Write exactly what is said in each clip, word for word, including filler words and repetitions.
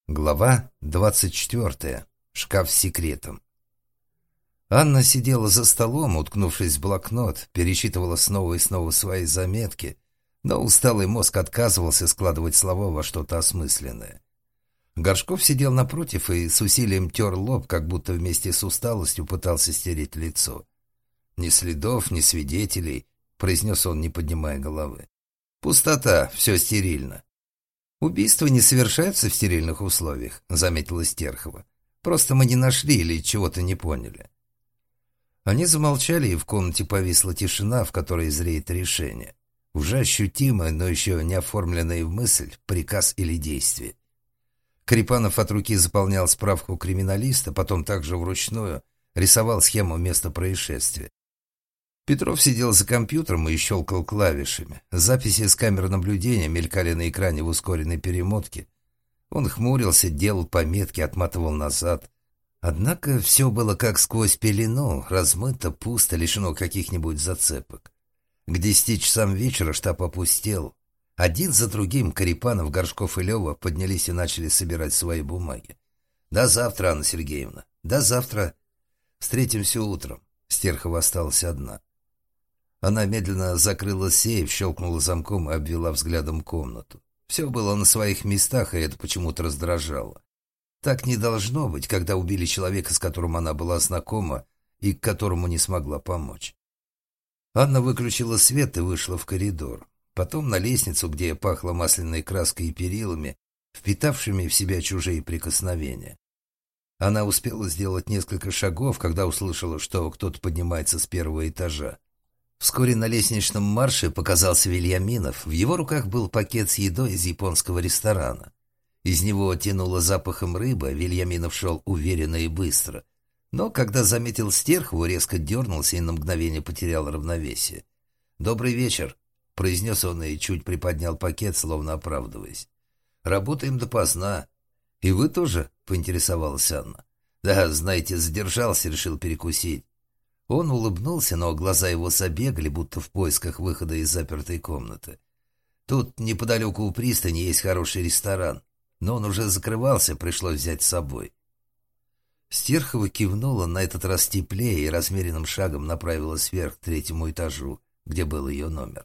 Глава двадцать четвертая. Шкаф с секретом. Анна сидела за столом, уткнувшись в блокнот, перечитывала снова и снова свои заметки, но усталый мозг отказывался складывать слова во что-то осмысленное. Горшков сидел напротив и с усилием тер лоб, как будто вместе с усталостью пытался стереть лицо. «Ни следов, ни свидетелей», — произнес он, не поднимая головы. «Пустота, все стерильно». «Убийства не совершаются в стерильных условиях», — заметила Стерхова. «Просто мы не нашли или чего-то не поняли». Они замолчали, и в комнате повисла тишина, в которой зреет решение. Уже ощутимое, но еще не оформленное в мысль, приказ или действие. Карипанов от руки заполнял справку криминалиста, потом также вручную рисовал схему места происшествия. Петров сидел за компьютером и щелкал клавишами. Записи с камер наблюдения мелькали на экране в ускоренной перемотке. Он хмурился, делал пометки, отматывал назад. Однако все было как сквозь пелену, размыто, пусто, лишено каких-нибудь зацепок. К десяти часам вечера штаб опустел. Один за другим Карипанов, Горшков и Лева поднялись и начали собирать свои бумаги. «До завтра, Анна Сергеевна, до завтра. Встретимся утром». Стерхова осталась одна. Она медленно закрыла сейф, щелкнула замком и обвела взглядом комнату. Все было на своих местах, и это почему-то раздражало. Так не должно быть, когда убили человека, с которым она была знакома и к которому не смогла помочь. Анна выключила свет и вышла в коридор. Потом на лестницу, где пахло масляной краской и перилами, впитавшими в себя чужие прикосновения. Она успела сделать несколько шагов, когда услышала, что кто-то поднимается с первого этажа. Вскоре на лестничном марше показался Вильяминов. В его руках был пакет с едой из японского ресторана. Из него тянуло запахом рыбы, Вильяминов шел уверенно и быстро. Но когда заметил Стерхову, резко дернулся и на мгновение потерял равновесие. «Добрый вечер», — произнес он и чуть приподнял пакет, словно оправдываясь. «Работаем допоздна». «И вы тоже?» — поинтересовалась Анна. «Да, знаете, задержался, решил перекусить». Он улыбнулся, но глаза его забегали, будто в поисках выхода из запертой комнаты. «Тут неподалеку у пристани есть хороший ресторан, но он уже закрывался, пришлось взять с собой». Стерхова кивнула, на этот раз теплее, и размеренным шагом направилась вверх к третьему этажу, где был ее номер.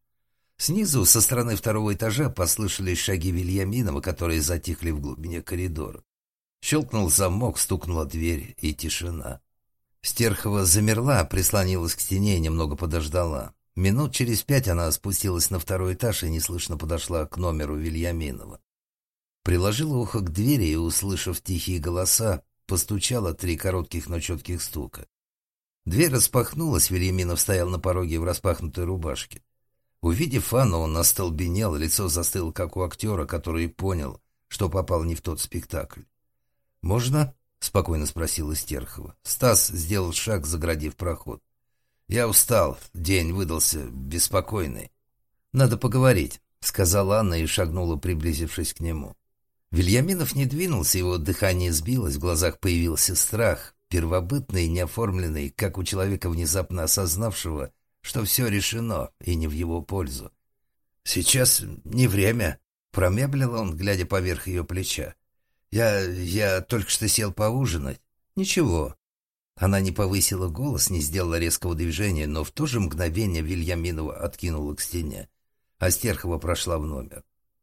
Снизу, со стороны второго этажа, послышались шаги Вильяминова, которые затихли в глубине коридора. Щелкнул замок, стукнула дверь, и тишина. Стерхова замерла, прислонилась к стене и немного подождала. Минут через пять она спустилась на второй этаж и неслышно подошла к номеру Вильяминова. Приложила ухо к двери и, услышав тихие голоса, постучала три коротких, но четких стука. Дверь распахнулась, Вильяминов стоял на пороге в распахнутой рубашке. Увидев Анну, он остолбенел, лицо застыло, как у актера, который понял, что попал не в тот спектакль. «Можно?» — спокойно спросила Стерхова. Стас сделал шаг, заградив проход. «Я устал, день выдался беспокойный. Надо поговорить», — сказала Анна и шагнула, приблизившись к нему. Вильяминов не двинулся, его дыхание сбилось, в глазах появился страх, первобытный, неоформленный, как у человека, внезапно осознавшего, что все решено и не в его пользу. «Сейчас не время», — промямлил он, глядя поверх ее плеча. «Я... я только что сел поужинать». «Ничего». Она не повысила голос, не сделала резкого движения, но в то же мгновение Вильяминова откинула к стене, а Стерхова прошла в номер.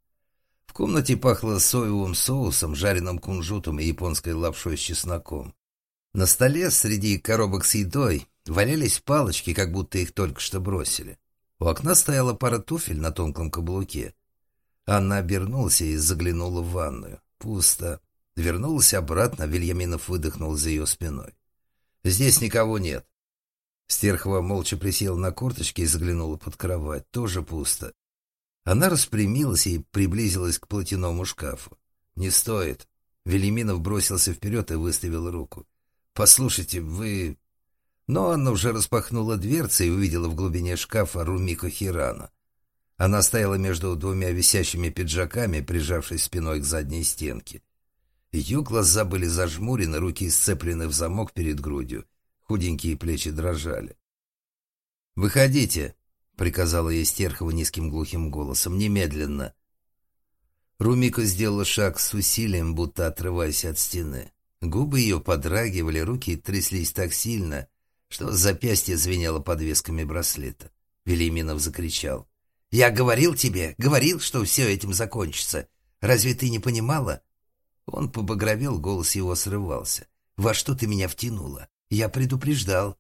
В комнате пахло соевым соусом, жареным кунжутом и японской лапшой с чесноком. На столе среди коробок с едой валялись палочки, как будто их только что бросили. У окна стояла пара туфель на тонком каблуке. Анна обернулась и заглянула в ванную. Пусто. Вернулась обратно, Вильяминов выдохнул за ее спиной. «Здесь никого нет». Стерхова молча присела на корточки и заглянула под кровать. Тоже пусто. Она распрямилась и приблизилась к платяному шкафу. «Не стоит». Вильяминов бросился вперед и выставил руку. «Послушайте, вы...» Но Анна уже распахнула дверцы и увидела в глубине шкафа Румико Хирано. Она стояла между двумя висящими пиджаками, прижавшись спиной к задней стенке. Ее глаза были зажмурены, руки сцеплены в замок перед грудью. Худенькие плечи дрожали. «Выходите», — приказала ей Стерхова низким глухим голосом, — «немедленно». Румика сделала шаг с усилием, будто отрываясь от стены. Губы ее подрагивали, руки тряслись так сильно, что запястье звенело подвесками браслета. Вельяминов закричал. «Я говорил тебе, говорил, что все этим закончится. Разве ты не понимала?» Он побагровел, голос его срывался. «Во что ты меня втянула? Я предупреждал».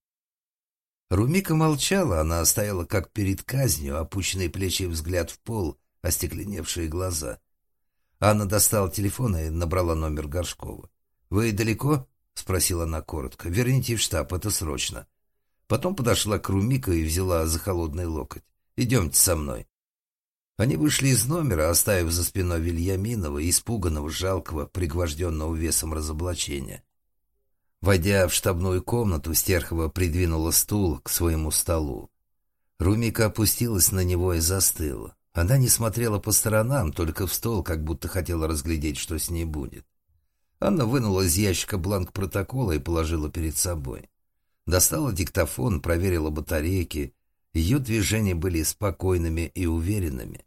Румика молчала, она стояла как перед казнью, опущенные плечи и взгляд в пол, остекленевшие глаза. Анна достала телефон и набрала номер Горшкова. «Вы далеко?» — спросила она коротко. «Верните в штаб, это срочно». Потом подошла к Румико и взяла за холодный локоть. «Идемте со мной». Они вышли из номера, оставив за спиной Вельяминова, испуганного, жалкого, пригвожденного весом разоблачения. Войдя в штабную комнату, Стерхова придвинула стул к своему столу. Румика опустилась на него и застыла. Она не смотрела по сторонам, только в стол, как будто хотела разглядеть, что с ней будет. Анна вынула из ящика бланк протокола и положила перед собой. Достала диктофон, проверила батарейки. Ее движения были спокойными и уверенными.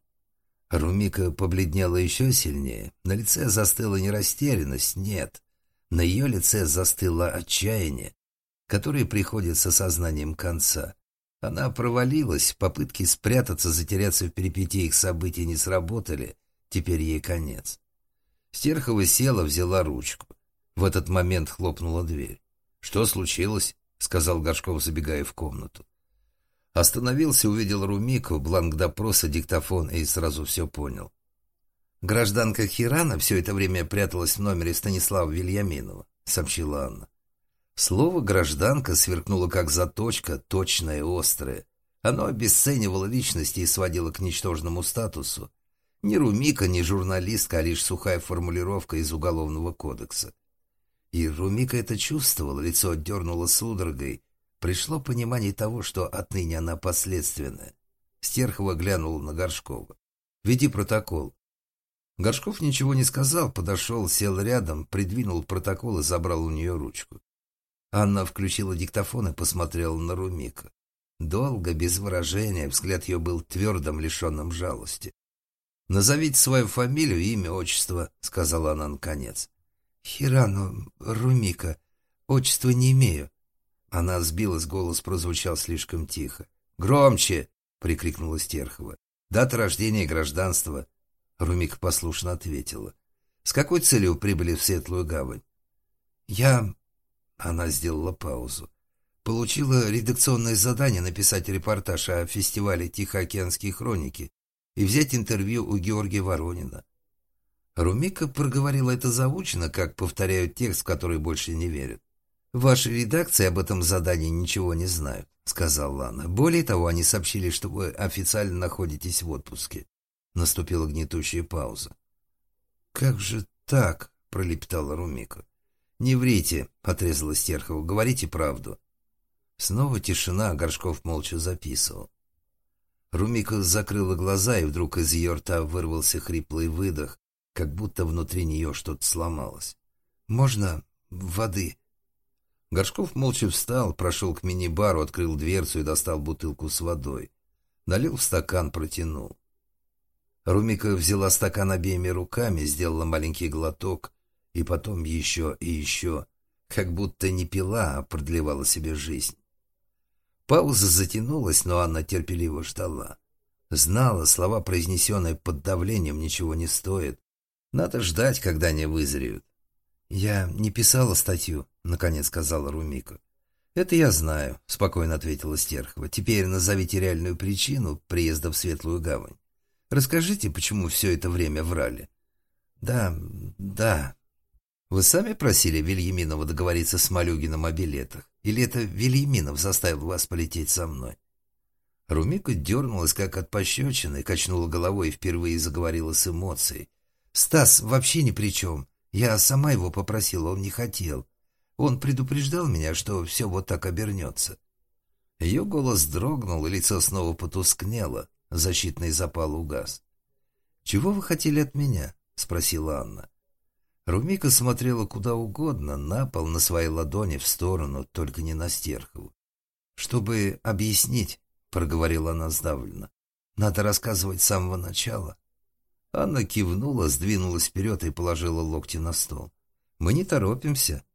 Румика побледнела еще сильнее. На лице застыла не растерянность, нет. На ее лице застыло отчаяние, которое приходит с осознанием конца. Она провалилась, попытки спрятаться, затеряться в перипетиях событий не сработали, теперь ей конец. Стерхова села, взяла ручку. В этот момент хлопнула дверь. «Что случилось?» — сказал Горшков, забегая в комнату. Остановился, увидел Румику, бланк допроса, диктофон и сразу все понял. «Гражданка Хирана все это время пряталась в номере Станислава Вельяминова», — сообщила Анна. Слово «гражданка» сверкнуло как заточка, точное и острое. Оно обесценивало личность и сводило к ничтожному статусу. Ни Румика, ни журналистка, а лишь сухая формулировка из Уголовного кодекса. И Румика это чувствовала, лицо отдернуло судорогой. Пришло понимание того, что отныне она последственная. Стерхова глянула на Горшкова. «Веди протокол». Горшков ничего не сказал, подошел, сел рядом, придвинул протокол и забрал у нее ручку. Анна включила диктофон и посмотрела на Румика. Долго, без выражения, взгляд ее был твердым, лишенным жалости. «Назовите свою фамилию, имя, отчество», — сказала она наконец. «Хирану Румика. Отчества не имею». Она сбилась, голос прозвучал слишком тихо. «Громче!» — прикрикнула Стерхова. «Дата рождения и гражданства». Румика послушно ответила. «С какой целью прибыли в Светлую Гавань?» «Я...» — она сделала паузу. «Получила редакционное задание написать репортаж о фестивале «Тихоокеанские хроники» и взять интервью у Георгия Воронина». Румика проговорила это заучено, как повторяют текст, в который больше не верят. «В вашей редакции об этом задании ничего не знают», — сказала она. «Более того, они сообщили, что вы официально находитесь в отпуске». Наступила гнетущая пауза. «Как же так?» — пролепетала Румика. «Не врите», — отрезала Стерхова. «Говорите правду». Снова тишина, Горшков молча записывал. Румика закрыла глаза, и вдруг из ее рта вырвался хриплый выдох, как будто внутри нее что-то сломалось. «Можно воды?» Горшков молча встал, прошел к мини-бару, открыл дверцу и достал бутылку с водой. Налил в стакан, протянул. Румика взяла стакан обеими руками, сделала маленький глоток, и потом еще и еще, как будто не пила, а продлевала себе жизнь. Пауза затянулась, но Анна терпеливо ждала. Знала, слова, произнесенные под давлением, ничего не стоят. Надо ждать, когда они вызреют. «Я не писала статью», — наконец сказала Румика. «Это я знаю», — спокойно ответила Стерхова. «Теперь назовите реальную причину приезда в Светлую Гавань. Расскажите, почему все это время врали». «Да, да». «Вы сами просили Вельяминова договориться с Малюгиным о билетах? Или это Вельяминов заставил вас полететь со мной?» Румика дернулась, как от пощечины, качнула головой и впервые заговорила с эмоцией. «Стас вообще ни при чем. Я сама его попросила, он не хотел. Он предупреждал меня, что все вот так обернется». Ее голос дрогнул, и лицо снова потускнело, защитный запал угас. «Чего вы хотели от меня?» — спросила Анна. Румика смотрела куда угодно, на пол, на свои ладони, в сторону, только не на Стерхову. «Чтобы объяснить», — проговорила она сдавленно, — «надо рассказывать с самого начала». Анна кивнула, сдвинулась вперед и положила локти на стол. «Мы не торопимся»,